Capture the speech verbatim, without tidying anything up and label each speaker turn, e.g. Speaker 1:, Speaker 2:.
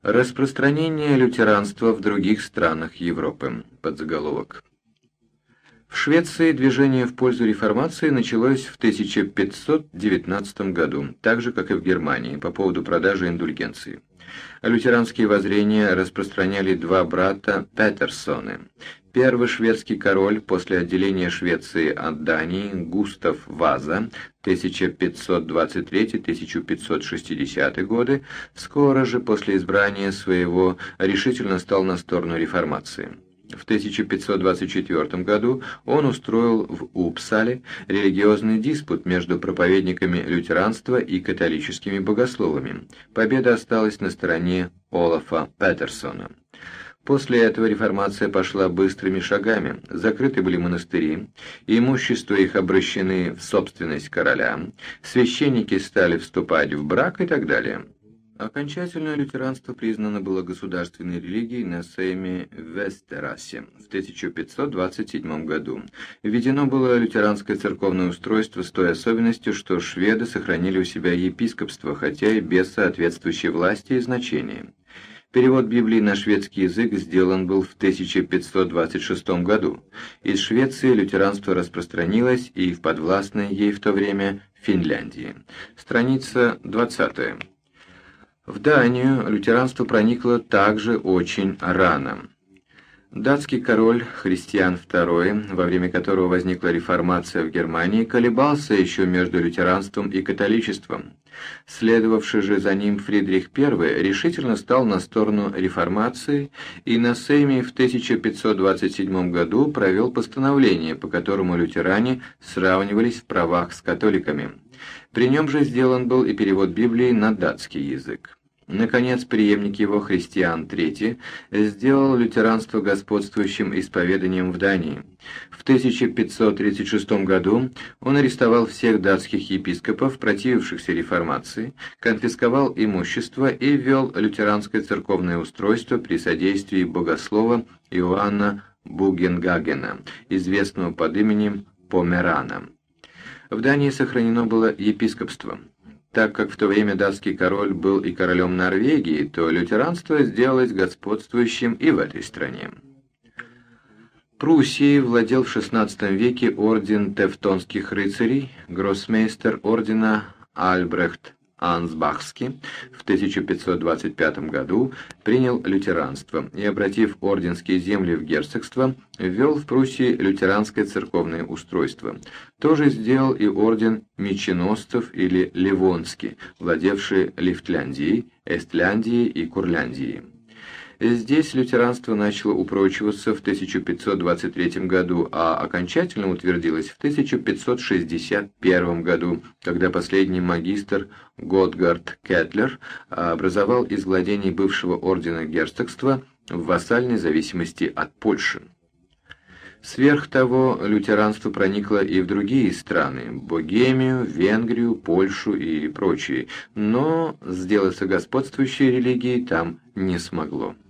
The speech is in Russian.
Speaker 1: Распространение лютеранства в других странах Европы. Подзаголовок. В Швеции движение в пользу реформации началось в тысяча пятьсот девятнадцатом году, так же, как и в Германии, по поводу продажи индульгенции. Лютеранские воззрения распространяли два брата Петерсоны. Первый шведский король после отделения Швеции от Дании Густав Ваза тысяча пятьсот двадцать третий — тысяча пятьсот шестидесятый годы, скоро же после избрания своего решительно стал на сторону реформации. В тысяча пятьсот двадцать четвёртом году он устроил в Упсале религиозный диспут между проповедниками лютеранства и католическими богословами. Победа осталась на стороне Олафа Петерсона. После этого реформация пошла быстрыми шагами, закрыты были монастыри, имущество их обращены в собственность короля, священники стали вступать в брак и так далее. Окончательно лютеранство признано было государственной религией на сейме в Вестерасе в тысяча пятьсот двадцать седьмом году. Введено было лютеранское церковное устройство с той особенностью, что шведы сохранили у себя епископство, хотя и без соответствующей власти и значения. Перевод Библии на шведский язык сделан был в тысяча пятьсот двадцать шестом году. Из Швеции лютеранство распространилось и в подвластной ей в то время Финляндии. Страница двадцатая. В Данию лютеранство проникло также очень рано. Датский король Христиан второй, во время которого возникла реформация в Германии, колебался еще между лютеранством и католичеством. Следовавший же за ним Фридрих Первый решительно стал на сторону реформации и на сейме в тысяча пятьсот двадцать седьмом году провел постановление, по которому лютеране сравнивались в правах с католиками. При нем же сделан был и перевод Библии на датский язык. Наконец, преемник его, Христиан Третий, сделал лютеранство господствующим исповеданием в Дании. В тысяча пятьсот тридцать шестом году он арестовал всех датских епископов, противившихся реформации, конфисковал имущество и ввел лютеранское церковное устройство при содействии богослова Иоанна Бугенгагена, известного под именем Померана. В Дании сохранено было епископство. Так как в то время датский король был и королем Норвегии, то лютеранство сделалось господствующим и в этой стране. Пруссией владел в шестнадцатом веке орден тевтонских рыцарей, гроссмейстер ордена Альбрехт Ансбахский в тысяча пятьсот двадцать пятом году принял лютеранство и, обратив орденские земли в герцогство, ввел в Пруссии лютеранское церковное устройство. То же сделал и орден меченосцев или Ливонский, владевший Лифтляндией, Эстляндией и Курляндией. Здесь лютеранство начало упрочиваться в тысяча пятьсот двадцать третьем году, а окончательно утвердилось в тысяча пятьсот шестьдесят первом году, когда последний магистр Готгард Кетлер образовал из владений бывшего ордена герцогства в вассальной зависимости от Польши. Сверх того, лютеранство проникло и в другие страны – Богемию, Венгрию, Польшу и прочие, но сделаться господствующей религией там не смогло.